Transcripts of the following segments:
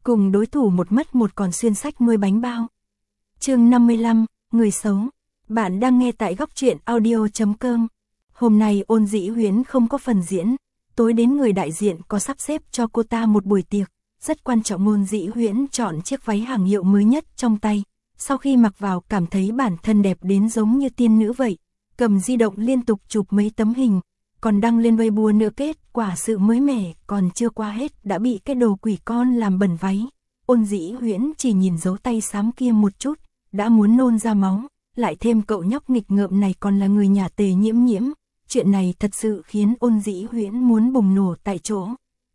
Cùng đối thủ một mất một còn xuyên sách nuôi bánh bao. Chương 55, người xấu. Bạn đang nghe tại góc truyện audio.com. Hôm nay Ôn Dĩ Huyến không có phần diễn, tối đến người đại diện có sắp xếp cho cô ta một buổi tiệc, rất quan trọng. Ôn Dĩ Huyến chọn chiếc váy hàng hiệu mới nhất trong tay, sau khi mặc vào cảm thấy bản thân đẹp đến giống như tiên nữ vậy, cầm di động liên tục chụp mấy tấm hình, còn đăng lên Weibo nữa. Kết quả sự mới mẻ còn chưa qua hết đã bị cái đồ quỷ con làm bẩn váy. Ôn Dĩ Huyến chỉ nhìn dấu tay xám kia một chút, đã muốn nôn ra máu, lại thêm cậu nhóc nghịch ngợm này còn là người nhà Tề Nhiễm Nhiễm. Chuyện này thật sự khiến Ôn Dĩ Huyến muốn bùng nổ tại chỗ.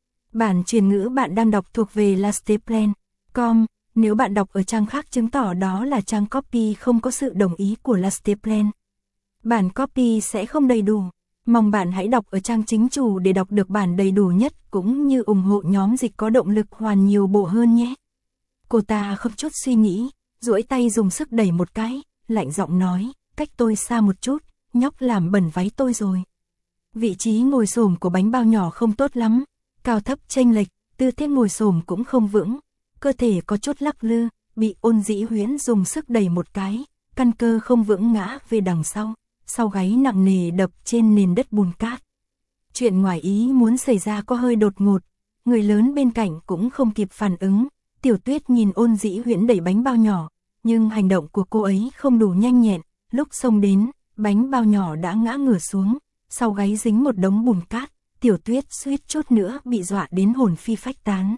Bản truyền ngữ bạn đang đọc thuộc về Lasteplan.com. Nếu bạn đọc ở trang khác chứng tỏ đó là trang copy không có sự đồng ý của Lasteplan. Bản copy sẽ không đầy đủ. Mong bạn hãy đọc ở trang chính chủ để đọc được bản đầy đủ nhất, cũng như ủng hộ nhóm dịch có động lực hoàn nhiều bộ hơn nhé. Cô ta không chút suy nghĩ, duỗi tay dùng sức đẩy một cái, lạnh giọng nói, cách tôi xa một chút, nhóc làm bẩn váy tôi rồi. Vị trí ngồi xổm của bánh bao nhỏ không tốt lắm, cao thấp chênh lệch, tư thế ngồi xổm cũng không vững, cơ thể có chút lắc lư, bị Ôn Dĩ Huyến dùng sức đẩy một cái, căn cơ không vững ngã về đằng sau gáy nặng nề đập trên nền đất bùn cát. Chuyện ngoài ý muốn xảy ra có hơi đột ngột, người lớn bên cạnh cũng không kịp phản ứng. Tiểu Tuyết nhìn Ôn Dĩ Huyến đẩy bánh bao nhỏ, nhưng hành động của cô ấy không đủ nhanh nhẹn, lúc xông đến, bánh bao nhỏ đã ngã ngửa xuống, sau gáy dính một đống bùn cát, Tiểu Tuyết suýt chút nữa bị dọa đến hồn phi phách tán.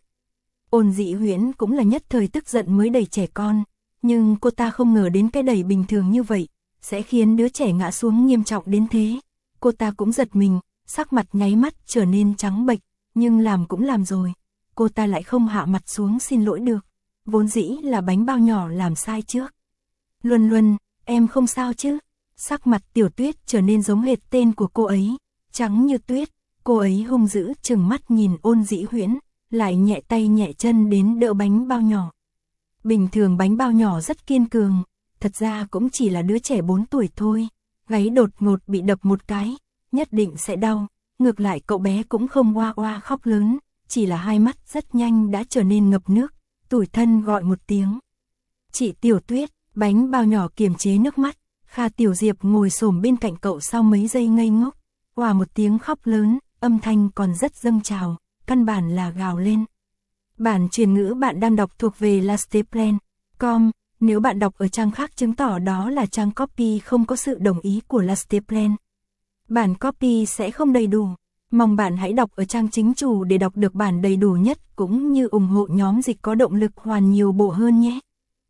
Ôn Dĩ Huyến cũng là nhất thời tức giận mới đẩy trẻ con, nhưng cô ta không ngờ đến cái đẩy bình thường như vậy sẽ khiến đứa trẻ ngã xuống nghiêm trọng đến thế. Cô ta cũng giật mình, sắc mặt nháy mắt trở nên trắng bệch, nhưng làm cũng làm rồi, cô ta lại không hạ mặt xuống xin lỗi được. Vốn dĩ là bánh bao nhỏ làm sai trước. Luân Luân, em không sao chứ? Sắc mặt Tiểu Tuyết trở nên giống hệt tên của cô ấy, trắng như tuyết. Cô ấy hung dữ trừng mắt nhìn Ôn Dĩ Huyến, lại nhẹ tay nhẹ chân đến đỡ bánh bao nhỏ. Bình thường bánh bao nhỏ rất kiên cường, thật ra cũng chỉ là đứa trẻ 4 tuổi thôi, gáy đột ngột bị đập một cái, nhất định sẽ đau. Ngược lại cậu bé cũng không oa oa khóc lớn, chỉ là hai mắt rất nhanh đã trở nên ngập nước, tủi thân gọi một tiếng. Chị Tiểu Tuyết, bánh bao nhỏ kiềm chế nước mắt, Kha Tiểu Diệp ngồi xổm bên cạnh cậu sau mấy giây ngây ngốc, òa một tiếng khóc lớn, âm thanh còn rất dâng trào, căn bản là gào lên. Bản truyền ngữ bạn đang đọc thuộc về Lasteplan.com. Nếu bạn đọc ở trang khác chứng tỏ đó là trang copy không có sự đồng ý của Lasteplan. Bản copy sẽ không đầy đủ. Mong bạn hãy đọc ở trang chính chủ để đọc được bản đầy đủ nhất, cũng như ủng hộ nhóm dịch có động lực hoàn nhiều bộ hơn nhé.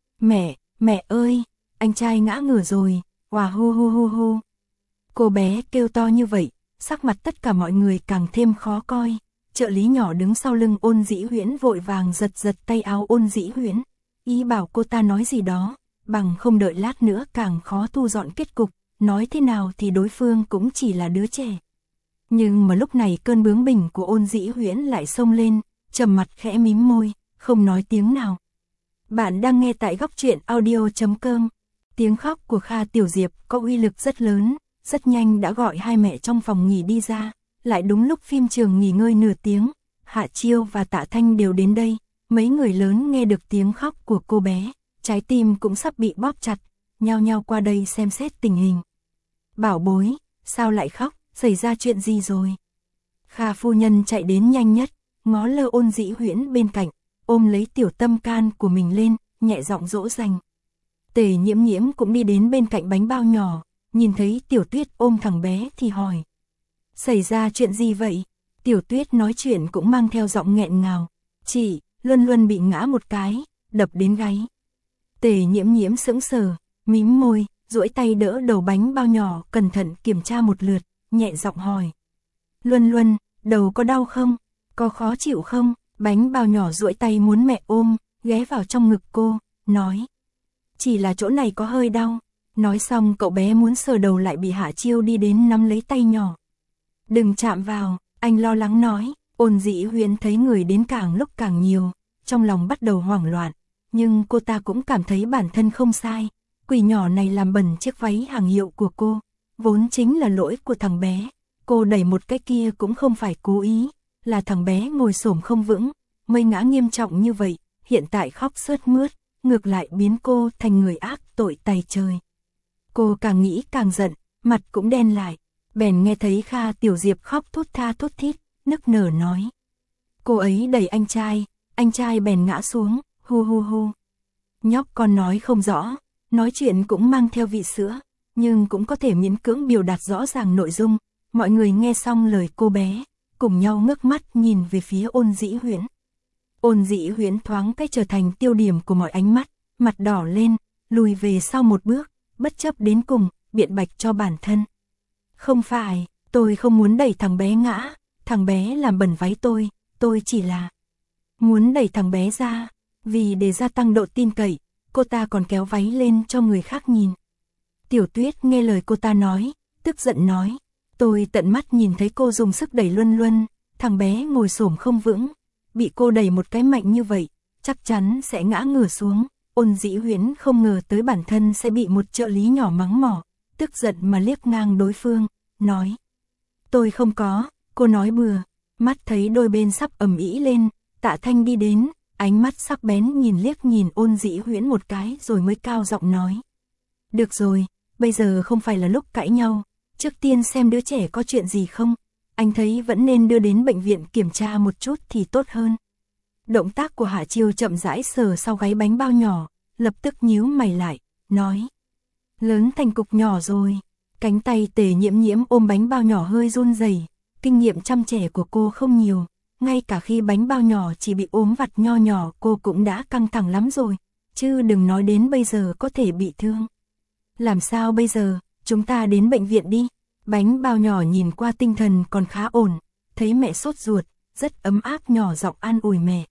Mẹ ơi, anh trai ngã ngửa rồi, hòa hu hu hu hu. Cô bé kêu to như vậy, sắc mặt tất cả mọi người càng thêm khó coi. Trợ lý nhỏ đứng sau lưng Ôn Dĩ Huyến vội vàng giật tay áo Ôn Dĩ Huyến, ý bảo cô ta nói gì đó, bằng không đợi lát nữa càng khó thu dọn kết cục, nói thế nào thì đối phương cũng chỉ là đứa trẻ. Nhưng mà lúc này cơn bướng bỉnh của Ôn Dĩ Huyến lại xông lên, trầm mặt khẽ mím môi, không nói tiếng nào. Bạn đang nghe tại góc truyện audio.com. Tiếng khóc của Kha Tiểu Diệp có uy lực rất lớn, rất nhanh đã gọi hai mẹ trong phòng nghỉ đi ra, lại đúng lúc phim trường nghỉ ngơi nửa tiếng, Hạ Chiêu và Tạ Thanh đều đến đây. Mấy người lớn nghe được tiếng khóc của cô bé, trái tim cũng sắp bị bóp chặt, nhao nhao qua đây xem xét tình hình. Bảo bối, sao lại khóc, xảy ra chuyện gì rồi? Kha phu nhân chạy đến nhanh nhất, ngó lơ Ôn Dĩ Huyến bên cạnh, ôm lấy tiểu tâm can của mình lên, nhẹ giọng dỗ dành. Tề Nhiễm Nhiễm cũng đi đến bên cạnh bánh bao nhỏ, nhìn thấy Tiểu Tuyết ôm thằng bé thì hỏi. Xảy ra chuyện gì vậy? Tiểu Tuyết nói chuyện cũng mang theo giọng nghẹn ngào. Chị, Luân Luân bị ngã một cái, đập đến gáy. Tề Nhiễm Nhiễm sững sờ, mím môi, duỗi tay đỡ đầu bánh bao nhỏ, cẩn thận kiểm tra một lượt, nhẹ giọng hỏi. Luân Luân, đầu có đau không? Có khó chịu không? Bánh bao nhỏ duỗi tay muốn mẹ ôm, ghé vào trong ngực cô, nói. Chỉ là chỗ này có hơi đau. Nói xong cậu bé muốn sờ đầu lại bị Hạ Chiêu đi đến nắm lấy tay nhỏ. Đừng chạm vào, anh lo lắng nói. Ôn Dĩ Huyến thấy người đến càng lúc càng nhiều, trong lòng bắt đầu hoảng loạn, nhưng cô ta cũng cảm thấy bản thân không sai. Quỷ nhỏ này làm bẩn chiếc váy hàng hiệu của cô, vốn chính là lỗi của thằng bé. Cô đẩy một cái kia cũng không phải cố ý, là thằng bé ngồi xổm không vững, mới ngã nghiêm trọng như vậy. hiện tại khóc sướt mướt, ngược lại biến cô thành người ác tội tày trời. Cô càng nghĩ càng giận, mặt cũng đen lại, bèn nghe thấy Kha Tiểu Diệp khóc thút tha thút thít, nức nở nói. Cô ấy đẩy anh trai bèn ngã xuống, hu hu hu. Nhóc con nói không rõ, nói chuyện cũng mang theo vị sữa, nhưng cũng có thể miễn cưỡng biểu đạt rõ ràng nội dung. Mọi người nghe xong lời cô bé, cùng nhau ngước mắt nhìn về phía Ôn Dĩ Huyễn. Ôn Dĩ Huyễn thoáng cái trở thành tiêu điểm của mọi ánh mắt, mặt đỏ lên, lùi về sau một bước, bất chấp đến cùng, biện bạch cho bản thân. Không phải, tôi không muốn đẩy thằng bé ngã, thằng bé làm bẩn váy tôi chỉ là muốn đẩy thằng bé ra, vì để gia tăng độ tin cậy, cô ta còn kéo váy lên cho người khác nhìn. Tiểu Tuyết nghe lời cô ta nói, tức giận nói, tôi tận mắt nhìn thấy cô dùng sức đẩy Luân Luân, thằng bé ngồi xổm không vững, bị cô đẩy một cái mạnh như vậy, chắc chắn sẽ ngã ngửa xuống. Ôn Dĩ Huyễn không ngờ tới bản thân sẽ bị một trợ lý nhỏ mắng mỏ, tức giận mà liếc ngang đối phương, nói. Tôi không có, cô nói bừa. Mắt thấy đôi bên sắp ầm ĩ lên, Tạ Thanh đi đến, ánh mắt sắc bén liếc nhìn Ôn Dĩ Huyễn một cái rồi mới cao giọng nói. Được rồi, bây giờ không phải là lúc cãi nhau, trước tiên xem đứa trẻ có chuyện gì không, anh thấy vẫn nên đưa đến bệnh viện kiểm tra một chút thì tốt hơn. Động tác của Hạ Chiêu chậm rãi sờ sau gáy bánh bao nhỏ, lập tức nhíu mày lại, nói. Lớn thành cục nhỏ rồi, cánh tay Tề Nhiễm Nhiễm ôm bánh bao nhỏ hơi run rẩy. Kinh nghiệm chăm trẻ của cô không nhiều, ngay cả khi bánh bao nhỏ chỉ bị ốm vặt nho nhỏ cô cũng đã căng thẳng lắm rồi, chứ đừng nói đến bây giờ có thể bị thương. Làm sao bây giờ, chúng ta đến bệnh viện đi. Bánh bao nhỏ nhìn qua tinh thần còn khá ổn, thấy mẹ sốt ruột, rất ấm áp nhỏ giọng an ủi mẹ.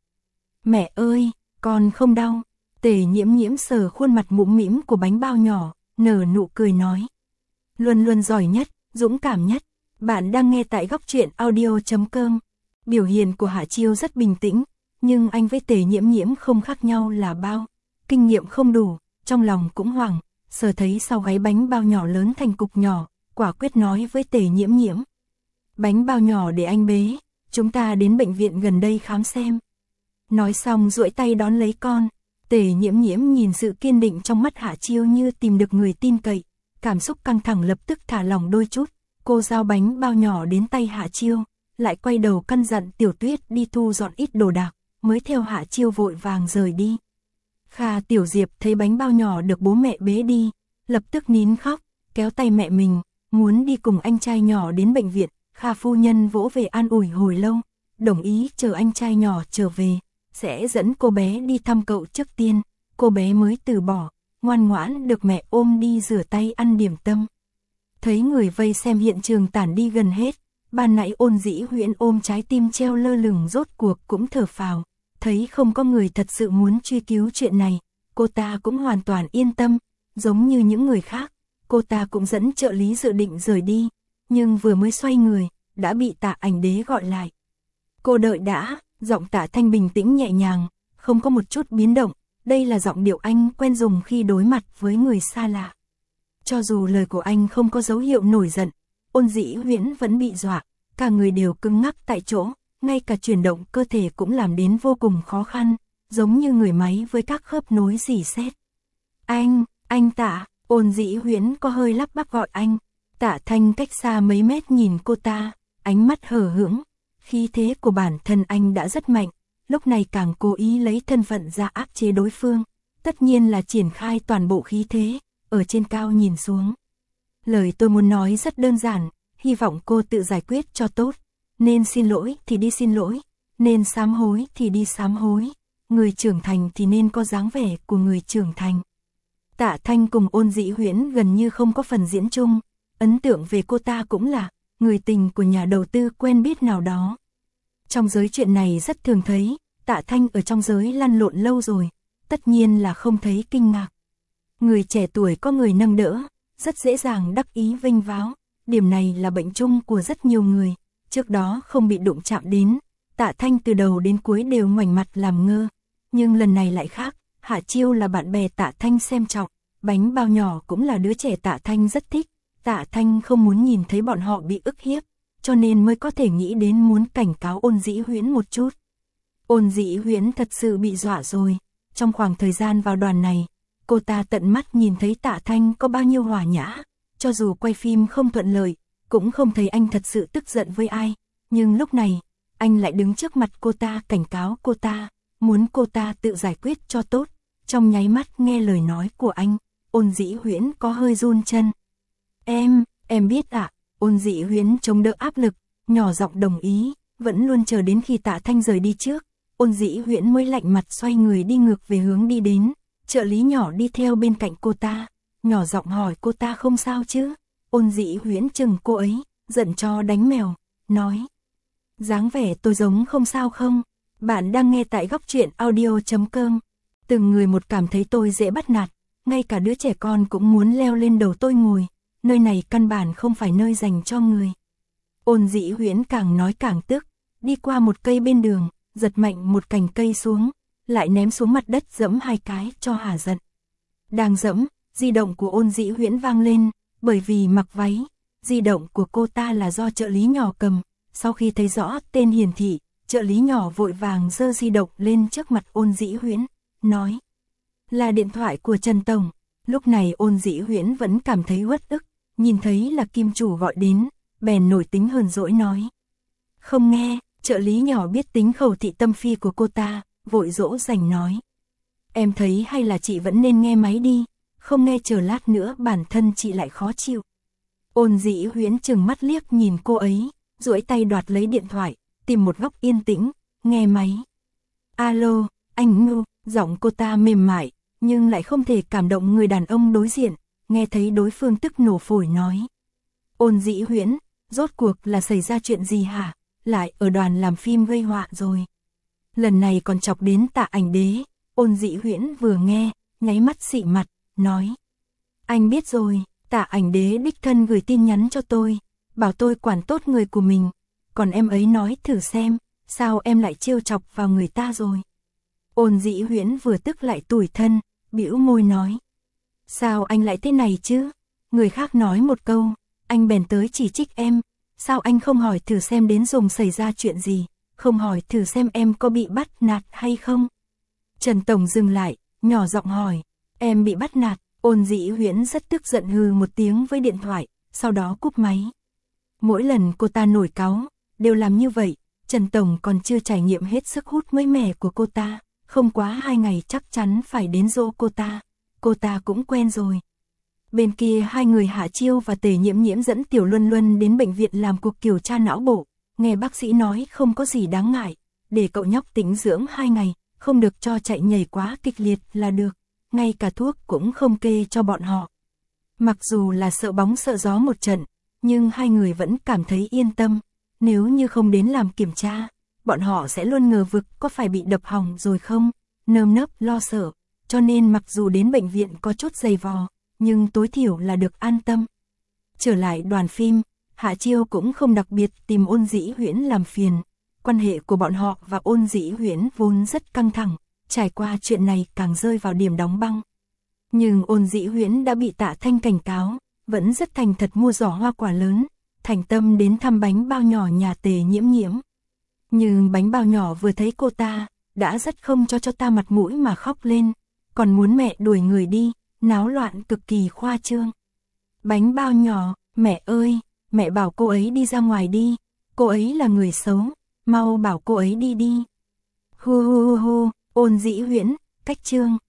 Mẹ ơi, con không đau. Tề Nhiễm Nhiễm sờ khuôn mặt mũm mĩm của bánh bao nhỏ, nở nụ cười nói. Luân Luân giỏi nhất, dũng cảm nhất. Bạn đang nghe tại góc truyện audio.com. Biểu hiện của Hạ Chiêu rất bình tĩnh, nhưng anh với Tề Nhiễm Nhiễm không khác nhau là bao. Kinh nghiệm không đủ, trong lòng cũng hoảng, sờ thấy sau gáy bánh bao nhỏ lớn thành cục nhỏ, quả quyết nói với Tề Nhiễm Nhiễm. Bánh bao nhỏ để anh bế, chúng ta đến bệnh viện gần đây khám xem. Nói xong duỗi tay đón lấy con, Tề Nhiễm Nhiễm nhìn sự kiên định trong mắt Hạ Chiêu như tìm được người tin cậy, cảm xúc căng thẳng lập tức thả lỏng đôi chút. Cô giao bánh bao nhỏ đến tay Hạ Chiêu, lại quay đầu căn dặn Tiểu Tuyết đi thu dọn ít đồ đạc, mới theo Hạ Chiêu vội vàng rời đi. Kha Tiểu Diệp thấy bánh bao nhỏ được bố mẹ bế đi, lập tức nín khóc, kéo tay mẹ mình, muốn đi cùng anh trai nhỏ đến bệnh viện. Kha phu nhân vỗ về an ủi hồi lâu, đồng ý chờ anh trai nhỏ trở về, sẽ dẫn cô bé đi thăm cậu trước tiên. Cô bé mới từ bỏ, ngoan ngoãn được mẹ ôm đi rửa tay ăn điểm tâm. Thấy người vây xem hiện trường tản đi gần hết, ban nãy Ôn Dĩ Huyễn ôm trái tim treo lơ lửng rốt cuộc cũng thở phào, thấy không có người thật sự muốn truy cứu chuyện này, cô ta cũng hoàn toàn yên tâm, giống như những người khác, cô ta cũng dẫn trợ lý dự định rời đi, nhưng vừa mới xoay người, đã bị Tạ Ảnh Đế gọi lại. Cô đợi đã, giọng Tạ Thanh bình tĩnh nhẹ nhàng, không có một chút biến động, đây là giọng điệu anh quen dùng khi đối mặt với người xa lạ. Cho dù lời của anh không có dấu hiệu nổi giận, Ôn Dĩ Huyễn vẫn bị dọa, cả người đều cứng ngắc tại chỗ, ngay cả chuyển động cơ thể cũng làm đến vô cùng khó khăn, giống như người máy với các khớp nối rỉ sét. Anh Tạ, Ôn Dĩ Huyễn có hơi lắp bắp gọi anh. Tạ Thanh cách xa mấy mét nhìn cô ta, ánh mắt hờ hững, khí thế của bản thân anh đã rất mạnh, lúc này càng cố ý lấy thân phận ra áp chế đối phương, tất nhiên là triển khai toàn bộ khí thế, ở trên cao nhìn xuống. Lời tôi muốn nói rất đơn giản, hy vọng cô tự giải quyết cho tốt, nên xin lỗi thì đi xin lỗi, nên sám hối thì đi sám hối, người trưởng thành thì nên có dáng vẻ của người trưởng thành. Tạ Thanh cùng Ôn Dĩ Huyễn gần như không có phần diễn chung, ấn tượng về cô ta cũng là người tình của nhà đầu tư quen biết nào đó. Trong giới chuyện này rất thường thấy, Tạ Thanh ở trong giới lăn lộn lâu rồi, tất nhiên là không thấy kinh ngạc. Người trẻ tuổi có người nâng đỡ, rất dễ dàng đắc ý vênh váo, điểm này là bệnh chung của rất nhiều người, trước đó không bị đụng chạm đến, Tạ Thanh từ đầu đến cuối đều ngoảnh mặt làm ngơ, nhưng lần này lại khác, Hạ Chiêu là bạn bè Tạ Thanh xem trọng, bánh bao nhỏ cũng là đứa trẻ Tạ Thanh rất thích, Tạ Thanh không muốn nhìn thấy bọn họ bị ức hiếp, cho nên mới có thể nghĩ đến muốn cảnh cáo Ôn Dĩ Huyễn một chút. Ôn Dĩ Huyễn thật sự bị dọa rồi. Trong khoảng thời gian vào đoàn này, cô ta tận mắt nhìn thấy Tạ Thanh có bao nhiêu hòa nhã. Cho dù quay phim không thuận lợi, cũng không thấy anh thật sự tức giận với ai. Nhưng lúc này, anh lại đứng trước mặt cô ta cảnh cáo cô ta, muốn cô ta tự giải quyết cho tốt. Trong nháy mắt nghe lời nói của anh, Ôn Dĩ Huyễn có hơi run chân. Em biết ạ. Ôn Dĩ Huyễn chống đỡ áp lực, nhỏ giọng đồng ý, vẫn luôn chờ đến khi Tạ Thanh rời đi trước. Ôn Dĩ Huyễn mới lạnh mặt xoay người đi ngược về hướng đi đến, trợ lý nhỏ đi theo bên cạnh cô ta, nhỏ giọng hỏi cô ta không sao chứ. Ôn Dĩ Huyễn chừng cô ấy, giận cho đánh mèo, nói. Dáng vẻ tôi giống không sao không? Bạn đang nghe tại góc truyện audio.com. Từng người một cảm thấy tôi dễ bắt nạt, ngay cả đứa trẻ con cũng muốn leo lên đầu tôi ngồi, nơi này căn bản không phải nơi dành cho người. Ôn Dĩ Huyễn càng nói càng tức, đi qua một cây bên đường, giật mạnh một cành cây xuống, lại ném xuống mặt đất giẫm 2 cái cho hả giận. Đang giẫm, di động của Ôn Dĩ Huyễn vang lên, bởi vì mặc váy, di động của cô ta là do trợ lý nhỏ cầm. Sau khi thấy rõ tên hiển thị, trợ lý nhỏ vội vàng giơ di động lên trước mặt Ôn Dĩ Huyễn, nói. Là điện thoại của Trần Tổng. Lúc này Ôn Dĩ Huyễn vẫn cảm thấy uất ức, nhìn thấy là kim chủ gọi đến, bèn nổi tính hờn dỗi nói. Không nghe, trợ lý nhỏ biết tính khẩu thị tâm phi của cô ta, vội dỗ dành nói. Em thấy hay là chị vẫn nên nghe máy đi, không nghe chờ lát nữa bản thân chị lại khó chịu. Ôn Dĩ Huyễn trừng mắt liếc nhìn cô ấy, duỗi tay đoạt lấy điện thoại, tìm một góc yên tĩnh, nghe máy. Alo, anh Ngưu, giọng cô ta mềm mại, nhưng lại không thể cảm động người đàn ông đối diện, nghe thấy đối phương tức nổ phổi nói. Ôn Dĩ Huyễn, rốt cuộc là xảy ra chuyện gì hả? Lại ở đoàn làm phim gây họa rồi. Lần này còn chọc đến Tạ Ảnh Đế. Ôn Dĩ Huyễn vừa nghe, nháy mắt xị mặt, nói. Anh biết rồi, Tạ Ảnh Đế đích thân gửi tin nhắn cho tôi, bảo tôi quản tốt người của mình. Còn em ấy nói thử xem, sao em lại trêu chọc vào người ta rồi. Ôn Dĩ Huyễn vừa tức lại tủi thân, bĩu môi nói. Sao anh lại thế này chứ? Người khác nói một câu, anh bèn tới chỉ trích em. Sao anh không hỏi thử xem đến dùng xảy ra chuyện gì, không hỏi thử xem em có bị bắt nạt hay không? Trần Tổng dừng lại, nhỏ giọng hỏi, em bị bắt nạt. Ôn Dĩ Huyễn rất tức giận hừ một tiếng với điện thoại, sau đó cúp máy. Mỗi lần cô ta nổi cáu, đều làm như vậy, Trần Tổng còn chưa trải nghiệm hết sức hút mới mẻ của cô ta, không quá 2 ngày chắc chắn phải đến dỗ cô ta cũng quen rồi. Bên kia hai người Hạ Chiêu và Tề Nhiễm Nhiễm dẫn Tiểu Luân Luân đến bệnh viện làm cuộc kiểm tra não bộ, nghe bác sĩ nói không có gì đáng ngại, để cậu nhóc tĩnh dưỡng 2 ngày, không được cho chạy nhảy quá kịch liệt là được, ngay cả thuốc cũng không kê cho bọn họ. Mặc dù là sợ bóng sợ gió một trận, nhưng hai người vẫn cảm thấy yên tâm, nếu như không đến làm kiểm tra, bọn họ sẽ luôn ngờ vực có phải bị đập hỏng rồi không, nơm nớp lo sợ, cho nên mặc dù đến bệnh viện có chút dày vò, nhưng tối thiểu là được an tâm. Trở lại đoàn phim, Hạ Chiêu cũng không đặc biệt tìm Ôn Dĩ Huyễn làm phiền, quan hệ của bọn họ và Ôn Dĩ Huyễn vốn rất căng thẳng, trải qua chuyện này càng rơi vào điểm đóng băng. Nhưng Ôn Dĩ Huyễn đã bị Tạ Thanh cảnh cáo, vẫn rất thành thật mua giỏ hoa quả lớn, thành tâm đến thăm bánh bao nhỏ nhà Tề Nhiễm Nhiễm. Nhưng bánh bao nhỏ vừa thấy cô ta, đã rất không cho ta mặt mũi mà khóc lên, còn muốn mẹ đuổi người đi, náo loạn cực kỳ khoa trương. Bánh bao nhỏ, mẹ ơi, mẹ bảo cô ấy đi ra ngoài đi, cô ấy là người xấu, mau bảo cô ấy đi đi. Hu hu hu hu, Ôn Dĩ Huyễn, cách chương.